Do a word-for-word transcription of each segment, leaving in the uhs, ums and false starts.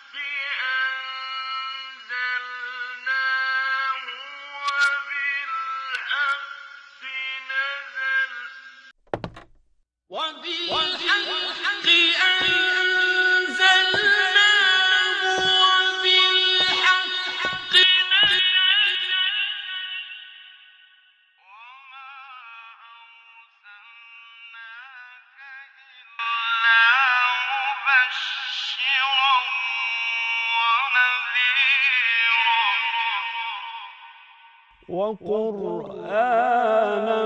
وقرآنا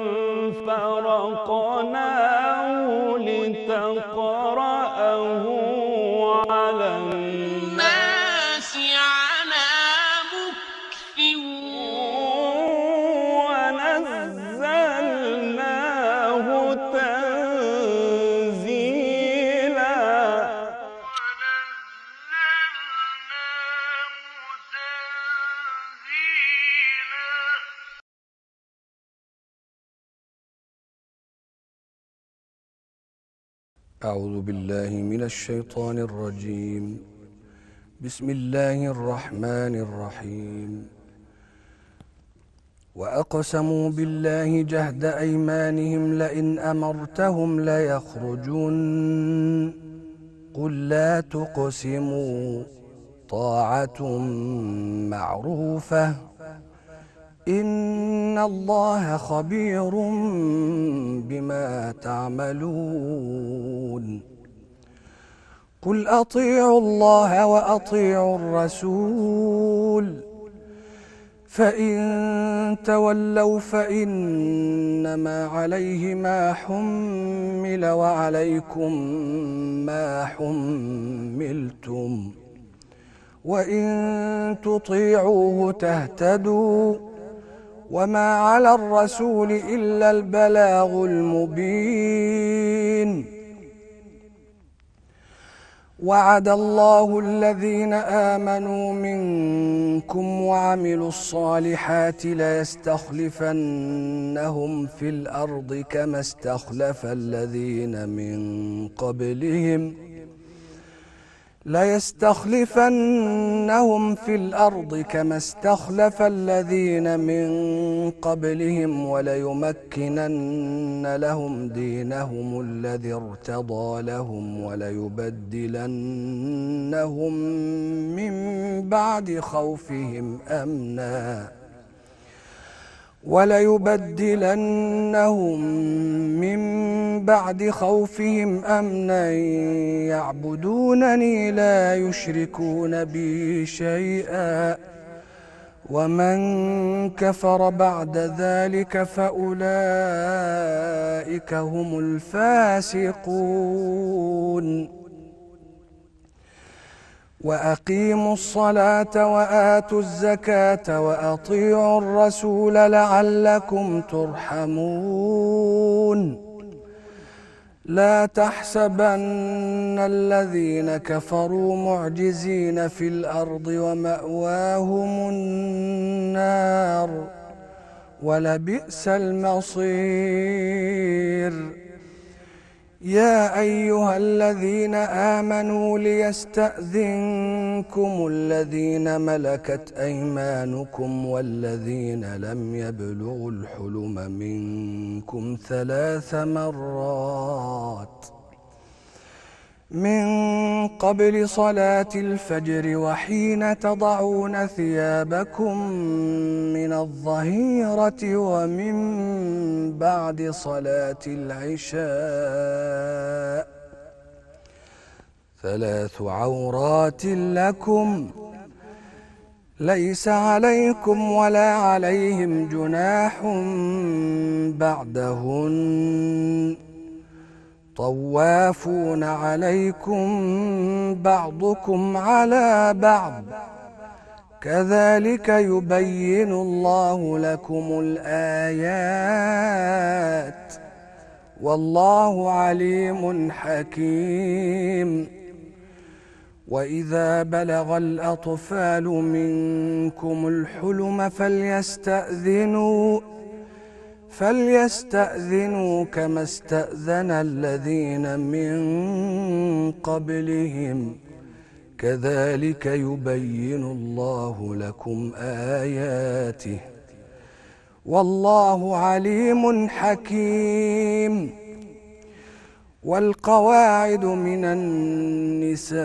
فرقناه لتقرأه على الناس على مكث ونزلناه تنزيلا. أعوذ بالله من الشيطان الرجيم. بسم الله الرحمن الرحيم. وأقسموا بالله جهد أيمانهم لئن أمرتهم ليخرجن قل لا تقسموا طاعة معروفة إن الله خبير بما تعملون. قل أطيعوا الله وأطيعوا الرسول فإن تولوا فإنما عليه ما حمل وعليكم ما حملتم وإن تطيعوه تهتدوا وما على الرسول إلا البلاغ المبين. وعد الله الذين آمنوا منكم وعملوا الصالحات ليستخلفنهم في الأرض كما استخلف الذين من قبلهم ليستخلفنهم في الأرض كما استخلف الذين من قبلهم وليمكنن لهم دينهم الذي ارتضى لهم وليبدلنهم من بعد خوفهم أمنا وليبدلنهم من بعد خوفهم أمنا يعبدونني لا يشركون بي شيئا ومن كفر بعد ذلك فأولئك هم الفاسقون. وأقيموا الصلاة وآتوا الزكاة وأطيعوا الرسول لعلكم ترحمون. لا تحسبن الذين كفروا معجزين في الأرض ومأواهم النار ولبئس المصير. يا أيها الذين آمنوا ليستأذنكم الذين ملكت أيمانكم والذين لم يبلغوا الحلم منكم ثلاث مرات من قبل صلاة الفجر وحين تضعون ثيابكم من الظهيرة ومن بعد صلاة العشاء ثلاث عورات لكم ليس عليكم ولا عليهم جناح بعدهن طوافون عليكم بعضكم على بعض كذلك يبين الله لكم الآيات والله عليم حكيم. وإذا بلغ الأطفال منكم الحلم فليستأذنوا فليستأذنوا كما استأذن الذين من قبلهم كذلك يبين الله لكم آياته والله عليم حكيم. والقواعد من النساء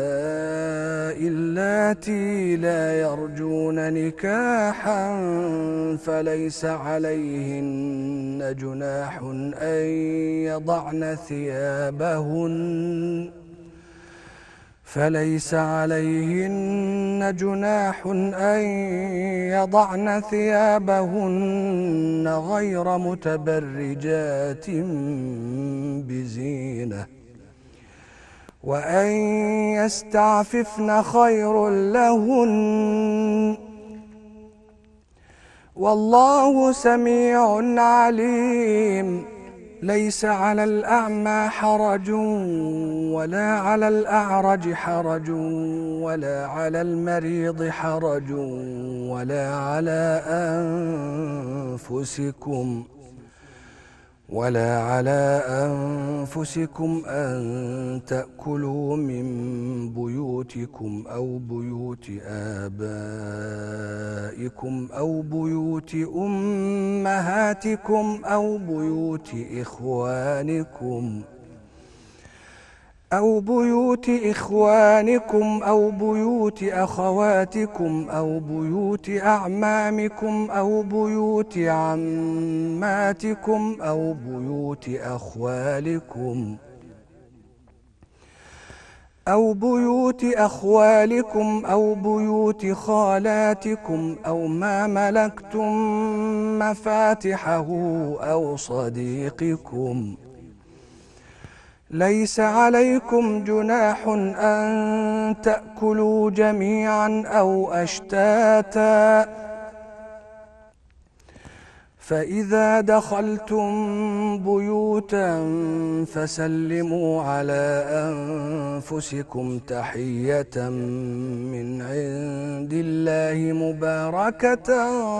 اللاتي لا يرجون نكاحا فليس عليهن جناح أن يضعن ثيابهن فليس عليهن جناح أن يضعن ثيابهن غير متبرجات بزينة وأن يستعففن خير لهن والله سميع عليم. ليس على الأعمى حرج ولا على الأعرج حرج ولا على المريض حرج ولا على أنفسكم ولا على أنفسكم أن تأكلوا من بيوتكم أو بيوت آبائكم أو بيوت أمهاتكم أو بيوت إخوانكم أو بيوت إخوانكم أو بيوت أخواتكم أو بيوت أعمامكم أو بيوت عماتكم أو بيوت أخوالكم أو بيوت أخوالكم أو بيوت خالاتكم أو ما ملكتم مفاتحه أو صديقكم. ليس عليكم جناح أن تأكلوا جميعا أو أشتاتا فإذا دخلتم بيوتا فسلموا على أنفسكم تحية من عند الله مباركة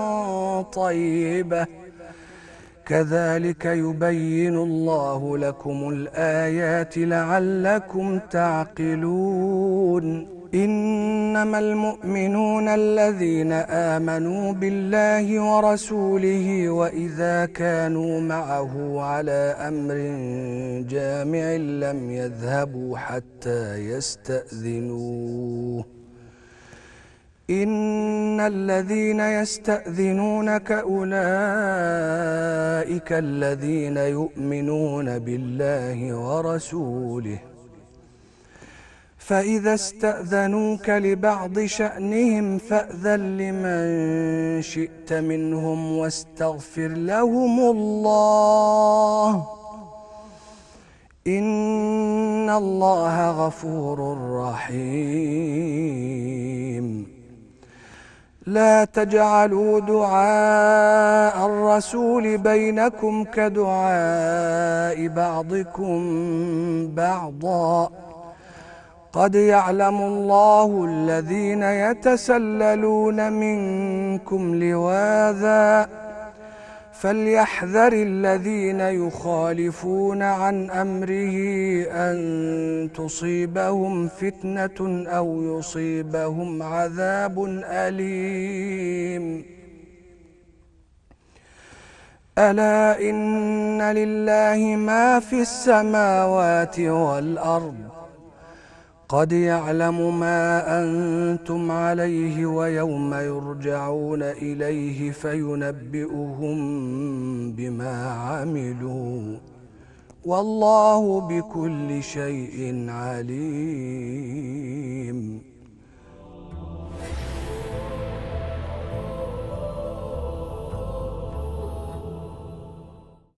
طيبة كذلك يبين الله لكم الآيات لعلكم تعقلون. إنما المؤمنون الذين آمنوا بالله ورسوله وإذا كانوا معه على أمر جامع لم يذهبوا حتى يستأذنوه. إن الذين يستأذنونك أولئك الذين يؤمنون بالله ورسوله فإذا استأذنوك لبعض شأنهم فأذن لمن شئت منهم واستغفر لهم الله إن الله غفور رحيم. لا تجعلوا دعاء الرسول بينكم كدعاء بعضكم بعضا قد يعلم الله الذين يتسللون منكم لواذا فليحذر الذين يخالفون عن أمره أن تصيبهم فتنة أو يصيبهم عذاب أليم. ألا إن لله ما في السماوات والأرض قد يعلم ما أنتم عليه ويوم يرجعون إليه فينبئهم بما عملوا والله بكل شيء عليم.